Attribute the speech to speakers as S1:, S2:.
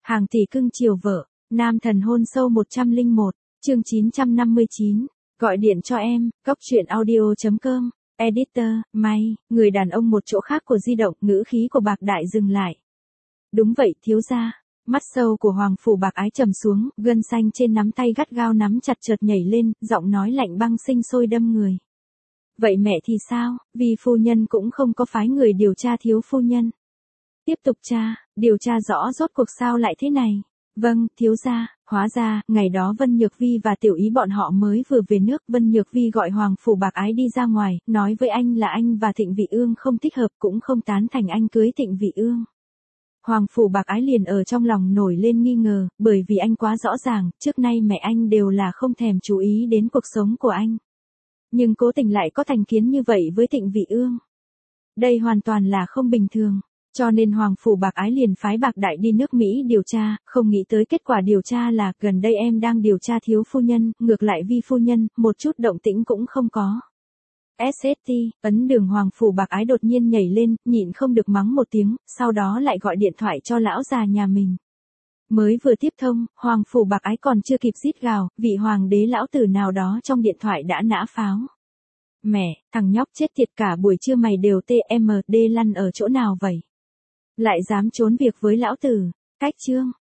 S1: Hàng tỷ cưng chiều vợ, nam thần hôn sâu 101, chương 959, gọi điện cho em, góc truyện audio.com, editor, may, người đàn ông một chỗ khác của di động, ngữ khí của Bạc Đại dừng lại. Đúng vậy, thiếu gia. Mắt sâu của Hoàng Phủ Bạc Ái trầm xuống, gân xanh trên nắm tay gắt gao nắm chặt chợt nhảy lên, giọng nói lạnh băng sinh sôi đâm người. Vậy mẹ thì sao, vì phu nhân cũng không có phái người điều tra thiếu phu nhân. Tiếp tục tra, điều tra rõ rốt cuộc sao lại thế này. Vâng, thiếu gia, hóa ra, ngày đó Vân Nhược Vi và Tiểu Ý bọn họ mới vừa về nước. Vân Nhược Vi gọi Hoàng Phủ Bạc Ái đi ra ngoài, nói với anh là anh và Thịnh Vị Ương không thích hợp, cũng không tán thành anh cưới Thịnh Vị Ương. Hoàng Phủ Bạc Ái liền ở trong lòng nổi lên nghi ngờ, bởi vì anh quá rõ ràng, trước nay mẹ anh đều là không thèm chú ý đến cuộc sống của anh. Nhưng cố tình lại có thành kiến như vậy với Thịnh Vị Ương. Đây hoàn toàn là không bình thường. Cho nên Hoàng Phủ Bạc Ái liền phái Bạc Đại đi nước Mỹ điều tra, không nghĩ tới kết quả điều tra là gần đây em đang điều tra thiếu phu nhân, ngược lại Vi phu nhân, một chút động tĩnh cũng không có. SST, ấn đường Hoàng Phủ Bạc Ái đột nhiên nhảy lên, nhịn không được mắng một tiếng, sau đó lại gọi điện thoại cho lão già nhà mình. Mới vừa tiếp thông, Hoàng Phủ Bạc Ái còn chưa kịp rít gào, vị hoàng đế lão tử nào đó trong điện thoại đã nã pháo. Mẹ, thằng nhóc chết tiệt, cả buổi trưa mày đều TMD lăn ở chỗ nào vậy? Lại dám trốn việc với lão tử. Cách chương,